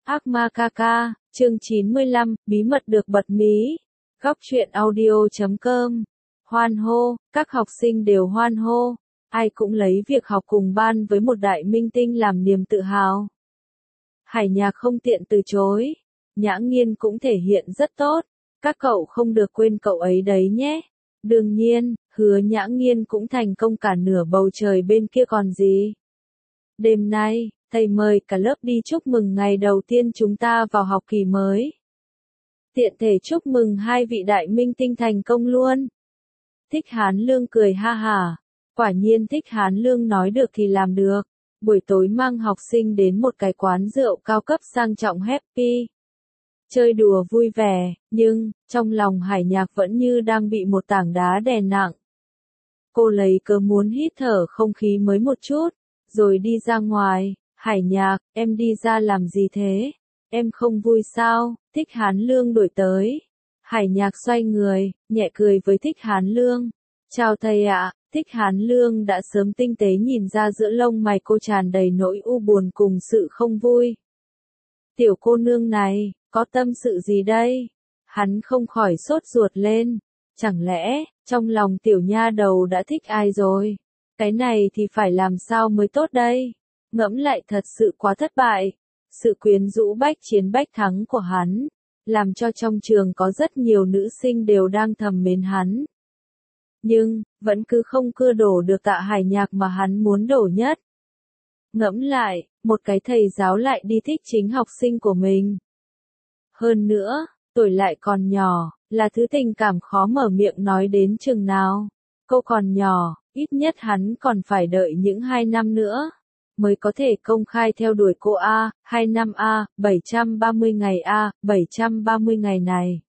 Ác ma ca ca, chương 95, bí mật được bật mí. Góc truyện audio.com. Hoan hô, các học sinh đều hoan hô. Ai cũng lấy việc học cùng ban với một đại minh tinh làm niềm tự hào. Hải Nhạc không tiện từ chối. Nhã Nghiên cũng thể hiện rất tốt. Các cậu không được quên cậu ấy đấy nhé. Đương nhiên, Hứa Nhã Nghiên cũng thành công cả nửa bầu trời bên kia còn gì. Đêm nay, thầy mời cả lớp đi chúc mừng ngày đầu tiên chúng ta vào học kỳ mới. Tiện thể chúc mừng hai vị đại minh tinh thành công luôn. Thích Hán Lương cười ha hả. Quả nhiên Thích Hán Lương nói được thì làm được. Buổi tối mang học sinh đến một cái quán rượu cao cấp sang trọng happy. Chơi đùa vui vẻ, nhưng, trong lòng Hải Nhạc vẫn như đang bị một tảng đá đè nặng. Cô lấy cớ muốn hít thở không khí mới một chút, rồi đi ra ngoài. Hải Nhạc, em đi ra làm gì thế? Em không vui sao? Thích Hán Lương đuổi tới. Hải Nhạc xoay người, nhẹ cười với Thích Hán Lương. Chào thầy ạ. Thích Hán Lương đã sớm tinh tế nhìn ra giữa lông mày cô tràn đầy nỗi u buồn cùng sự không vui. Tiểu cô nương này, có tâm sự gì đây? Hắn không khỏi sốt ruột lên. Chẳng lẽ, trong lòng tiểu nha đầu đã thích ai rồi? Cái này thì phải làm sao mới tốt đây? Ngẫm lại thật sự quá thất bại. Sự quyến rũ bách chiến bách thắng của hắn, làm cho trong trường có rất nhiều nữ sinh đều đang thầm mến hắn. Nhưng, vẫn cứ không cưa đổ được Tạ Hải Nhạc mà hắn muốn đổ nhất. Ngẫm lại, một cái thầy giáo lại đi thích chính học sinh của mình. Hơn nữa, tuổi lại còn nhỏ, là thứ tình cảm khó mở miệng nói đến chừng nào. Cô còn nhỏ, ít nhất hắn còn phải đợi những 2 năm nữa, mới có thể công khai theo đuổi cô A, 2 năm A, 730 ngày A, 730 ngày này.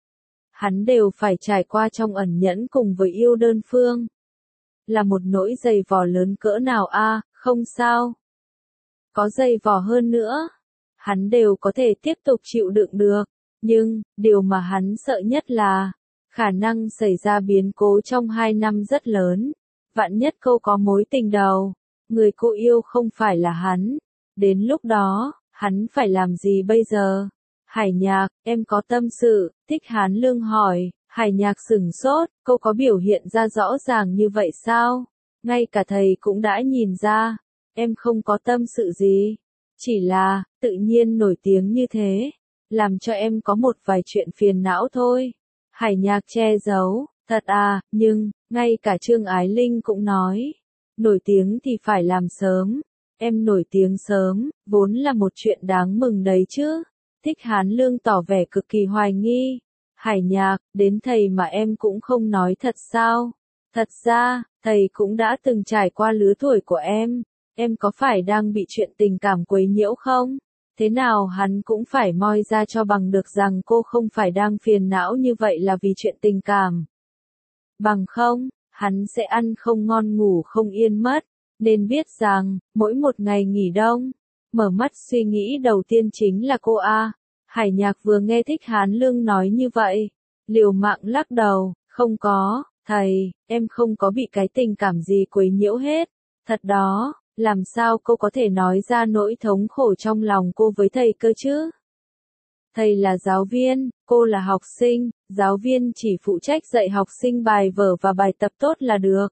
Hắn đều phải trải qua trong ẩn nhẫn cùng với yêu đơn phương. Là một nỗi dày vò lớn cỡ nào A, không sao. Có dày vò hơn nữa, hắn đều có thể tiếp tục chịu đựng được. Nhưng, điều mà hắn sợ nhất là, khả năng xảy ra biến cố trong 2 năm rất lớn. Vạn nhất cô có mối tình đầu, người cô yêu không phải là hắn. Đến lúc đó, hắn phải làm gì bây giờ? Hải Nhạc, em có tâm sự, Thích Hán Lương hỏi. Hải Nhạc sửng sốt, cô có biểu hiện ra rõ ràng như vậy sao? Ngay cả thầy cũng đã nhìn ra. Em không có tâm sự gì. Chỉ là, tự nhiên nổi tiếng như thế, làm cho em có một vài chuyện phiền não thôi. Hải Nhạc che giấu, thật à, nhưng, ngay cả Trương Ái Linh cũng nói. Nổi tiếng thì phải làm sớm. Em nổi tiếng sớm, vốn là một chuyện đáng mừng đấy chứ. Thích Hán Lương tỏ vẻ cực kỳ hoài nghi. Hải Nhạc, đến thầy mà em cũng không nói thật sao? Thật ra, thầy cũng đã từng trải qua lứa tuổi của em. Em có phải đang bị chuyện tình cảm quấy nhiễu không? Thế nào hắn cũng phải moi ra cho bằng được rằng cô không phải đang phiền não như vậy là vì chuyện tình cảm. Bằng không, hắn sẽ ăn không ngon ngủ không yên mất. Nên biết rằng, mỗi một ngày nghỉ đông, mở mắt suy nghĩ đầu tiên chính là cô A. Hải Nhạc vừa nghe Thích Hán Lương nói như vậy, liều mạng lắc đầu, không có, thầy, em không có bị cái tình cảm gì quấy nhiễu hết. Thật đó, làm sao cô có thể nói ra nỗi thống khổ trong lòng cô với thầy cơ chứ? Thầy là giáo viên, cô là học sinh, giáo viên chỉ phụ trách dạy học sinh bài vở và bài tập tốt là được.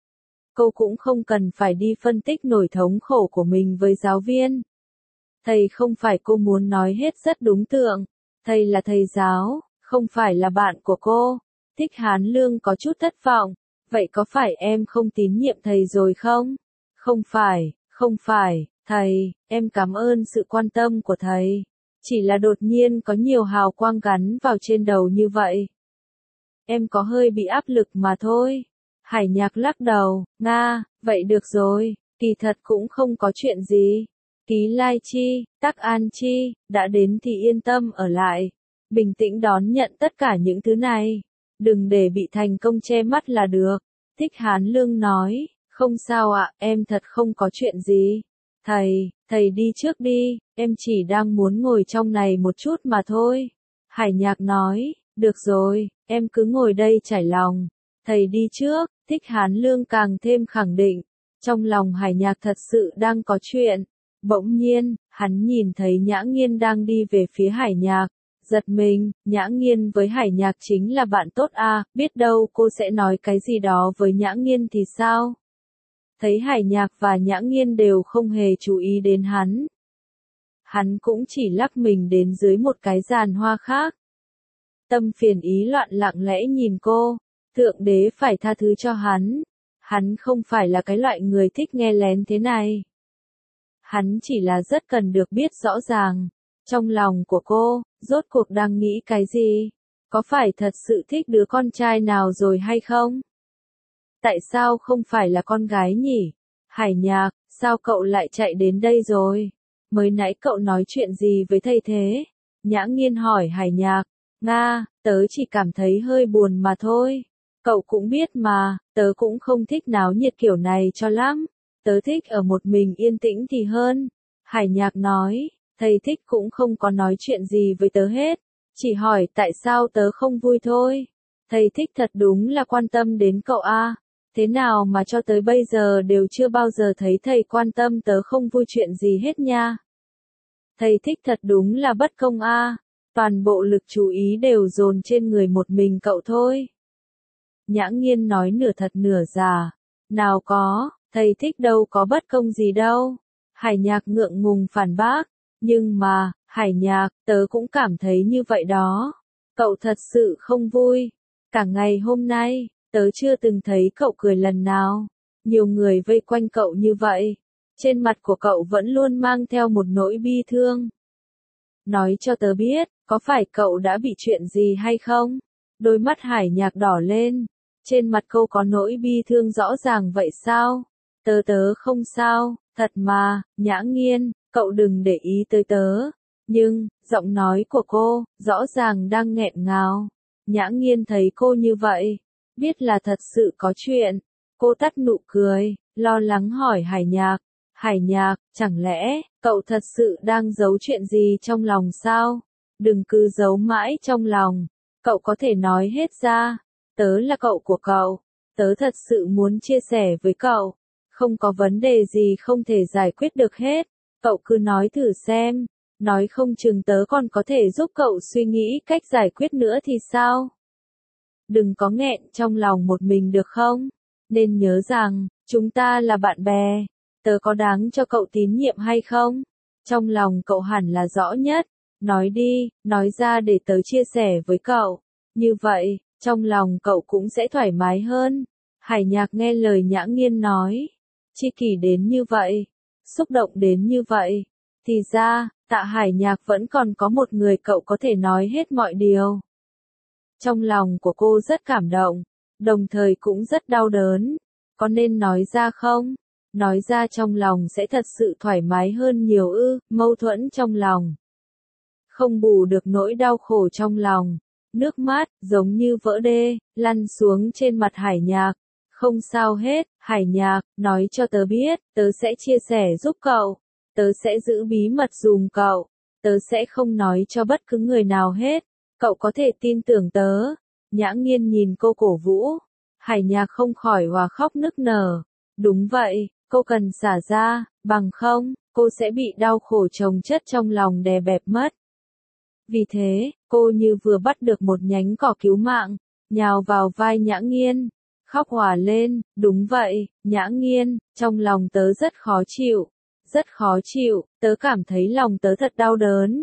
Cô cũng không cần phải đi phân tích nỗi thống khổ của mình với giáo viên. Thầy không phải cô muốn nói hết rất đúng tượng. Thầy là thầy giáo, không phải là bạn của cô. Thích Hán Lương có chút thất vọng. Vậy có phải em không tín nhiệm thầy rồi không? Không phải, thầy, em cảm ơn sự quan tâm của thầy. Chỉ là đột nhiên có nhiều hào quang gắn vào trên đầu như vậy. Em có hơi bị áp lực mà thôi. Hải Nhạc lắc đầu, Nga, vậy được rồi, kỳ thật cũng không có chuyện gì. Ký Lai Chi, Tắc An Chi, đã đến thì yên tâm ở lại. Bình tĩnh đón nhận tất cả những thứ này. Đừng để bị thành công che mắt là được. Thích Hán Lương nói, không sao ạ, em thật không có chuyện gì. Thầy đi trước đi, em chỉ đang muốn ngồi trong này một chút mà thôi. Hải Nhạc nói, được rồi, em cứ ngồi đây trải lòng. Thầy đi trước, Thích Hán Lương càng thêm khẳng định. Trong lòng Hải Nhạc thật sự đang có chuyện. Bỗng nhiên, hắn nhìn thấy Nhã Nghiên đang đi về phía Hải Nhạc. Giật mình, Nhã Nghiên với Hải Nhạc chính là bạn tốt à, biết đâu cô sẽ nói cái gì đó với Nhã Nghiên thì sao? Thấy Hải Nhạc và Nhã Nghiên đều không hề chú ý đến hắn. Hắn cũng chỉ lắc mình đến dưới một cái giàn hoa khác. Tâm phiền ý loạn lặng lẽ nhìn cô, Thượng Đế phải tha thứ cho hắn. Hắn không phải là cái loại người thích nghe lén thế này. Hắn chỉ là rất cần được biết rõ ràng, trong lòng của cô, rốt cuộc đang nghĩ cái gì? Có phải thật sự thích đứa con trai nào rồi hay không? Tại sao không phải là con gái nhỉ? Hải Nhạc, sao cậu lại chạy đến đây rồi? Mới nãy cậu nói chuyện gì với thầy thế? Nhã Nghiên hỏi Hải Nhạc. Nga, tớ chỉ cảm thấy hơi buồn mà thôi. Cậu cũng biết mà, tớ cũng không thích náo nhiệt kiểu này cho lắm. Tớ thích ở một mình yên tĩnh thì hơn. Hải Nhạc nói, thầy thích cũng không có nói chuyện gì với tớ hết. Chỉ hỏi tại sao tớ không vui thôi. Thầy thích thật đúng là quan tâm đến cậu a. Thế nào mà cho tới bây giờ đều chưa bao giờ thấy thầy quan tâm tớ không vui chuyện gì hết nha. Thầy thích thật đúng là bất công a. Toàn bộ lực chú ý đều dồn trên người một mình cậu thôi. Nhã Nghiên nói nửa thật nửa giả. Nào có, thầy thích đâu có bất công gì đâu. Hải Nhạc ngượng ngùng phản bác. Nhưng mà, Hải Nhạc, tớ cũng cảm thấy như vậy đó. Cậu thật sự không vui. Cả ngày hôm nay, tớ chưa từng thấy cậu cười lần nào. Nhiều người vây quanh cậu như vậy. Trên mặt của cậu vẫn luôn mang theo một nỗi bi thương. Nói cho tớ biết, có phải cậu đã bị chuyện gì hay không? Đôi mắt Hải Nhạc đỏ lên. Trên mặt cô có nỗi bi thương rõ ràng vậy sao? Tớ không sao, thật mà, Nhã Nghiên, cậu đừng để ý tới tớ. Nhưng, giọng nói của cô, rõ ràng đang nghẹn ngào. Nhã Nghiên thấy cô như vậy, biết là thật sự có chuyện. Cô tắt nụ cười, lo lắng hỏi Hải Nhạc. Hải Nhạc, chẳng lẽ, cậu thật sự đang giấu chuyện gì trong lòng sao? Đừng cứ giấu mãi trong lòng. Cậu có thể nói hết ra. Tớ là cậu của cậu. Tớ thật sự muốn chia sẻ với cậu. Không có vấn đề gì không thể giải quyết được hết. Cậu cứ nói thử xem. Nói không chừng tớ còn có thể giúp cậu suy nghĩ cách giải quyết nữa thì sao? Đừng có nghẹn trong lòng một mình được không? Nên nhớ rằng, chúng ta là bạn bè. Tớ có đáng cho cậu tín nhiệm hay không? Trong lòng cậu hẳn là rõ nhất. Nói đi, nói ra để tớ chia sẻ với cậu. Như vậy, trong lòng cậu cũng sẽ thoải mái hơn. Hải Nhạc nghe lời Nhã Nghiên nói. Chi kỷ đến như vậy. Xúc động đến như vậy. Thì ra, Tạ Hải Nhạc vẫn còn có một người cậu có thể nói hết mọi điều. Trong lòng của cô rất cảm động. Đồng thời cũng rất đau đớn. Có nên nói ra không? Nói ra trong lòng sẽ thật sự thoải mái hơn nhiều ư, mâu thuẫn trong lòng. Không bù được nỗi đau khổ trong lòng. Nước mắt, giống như vỡ đê, lăn xuống trên mặt Hải Nhạc. Không sao hết, Hải Nhạc, nói cho tớ biết, tớ sẽ chia sẻ giúp cậu. Tớ sẽ giữ bí mật giùm cậu. Tớ sẽ không nói cho bất cứ người nào hết. Cậu có thể tin tưởng tớ. Nhã Nghiên nhìn cô cổ vũ. Hải Nhạc không khỏi hòa khóc nức nở. Đúng vậy, cô cần xả ra, bằng không, cô sẽ bị đau khổ chồng chất trong lòng đè bẹp mất. Vì thế, cô như vừa bắt được một nhánh cỏ cứu mạng, nhào vào vai Nhã Nghiên, khóc òa lên, đúng vậy, Nhã Nghiên, trong lòng tớ rất khó chịu, tớ cảm thấy lòng tớ thật đau đớn,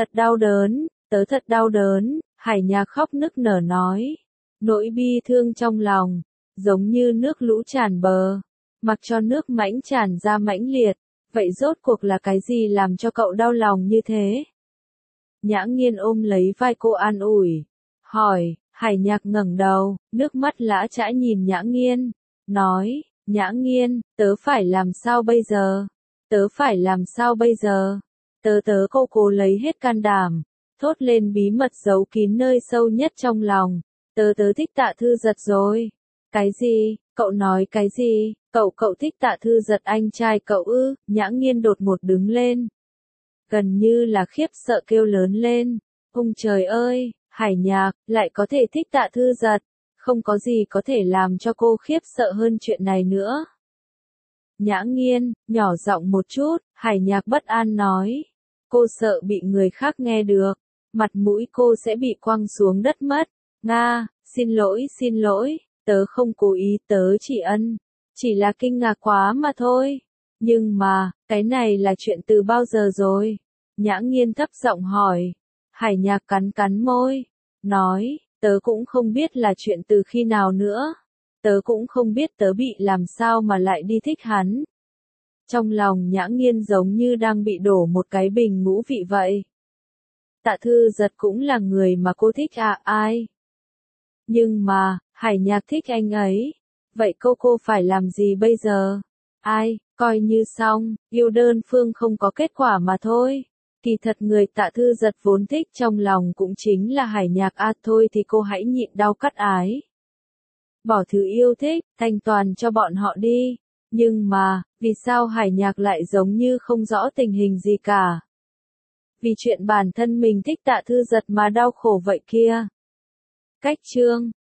tớ thật đau đớn, Hải Nhạc khóc nức nở nói, nỗi bi thương trong lòng, giống như nước lũ tràn bờ, mặc cho nước mãnh tràn ra mãnh liệt, vậy rốt cuộc là cái gì làm cho cậu đau lòng như thế? Nhã Nghiên ôm lấy vai cô an ủi, hỏi, Hải Nhạc ngẩng đầu, nước mắt lã chã nhìn Nhã Nghiên, nói, Nhã Nghiên, tớ phải làm sao bây giờ? Cô cố lấy hết can đảm, thốt lên bí mật giấu kín nơi sâu nhất trong lòng, tớ thích Tạ Thư Giật rồi. Cái gì? Cậu nói cái gì? Cậu thích Tạ Thư Giật anh trai cậu ư? Nhã Nghiên đột ngột đứng lên. Gần như là khiếp sợ kêu lớn lên. Ôi trời ơi, Hải Nhạc, lại có thể thích Tạ Thư Giật. Không có gì có thể làm cho cô khiếp sợ hơn chuyện này nữa. Nhã Nghiên, nhỏ giọng một chút, Hải Nhạc bất an nói. Cô sợ bị người khác nghe được, mặt mũi cô sẽ bị quăng xuống đất mất. Nga, xin lỗi, tớ không cố ý, tớ chỉ là kinh ngạc quá mà thôi. Nhưng mà, cái này là chuyện từ bao giờ rồi? Nhã Nghiên thấp giọng hỏi. Hải Nhạc cắn cắn môi, nói, tớ cũng không biết là chuyện từ khi nào nữa. Tớ cũng không biết tớ bị làm sao mà lại đi thích hắn. Trong lòng Nhã Nghiên giống như đang bị đổ một cái bình ngũ vị vậy. Tạ Thư Giật cũng là người mà cô thích à, ai? Nhưng mà, Hải Nhạc thích anh ấy. Vậy cô phải làm gì bây giờ? Ai, coi như xong, yêu đơn phương không có kết quả mà thôi. Kỳ thật người Tạ Thư Giật vốn thích trong lòng cũng chính là Hải Nhạc à, thôi thì cô hãy nhịn đau cắt ái. Bỏ thứ yêu thích, thanh toàn cho bọn họ đi. Nhưng mà, vì sao Hải Nhạc lại giống như không rõ tình hình gì cả? Vì chuyện bản thân mình thích Tạ Thư Giật mà đau khổ vậy kia. Cách chương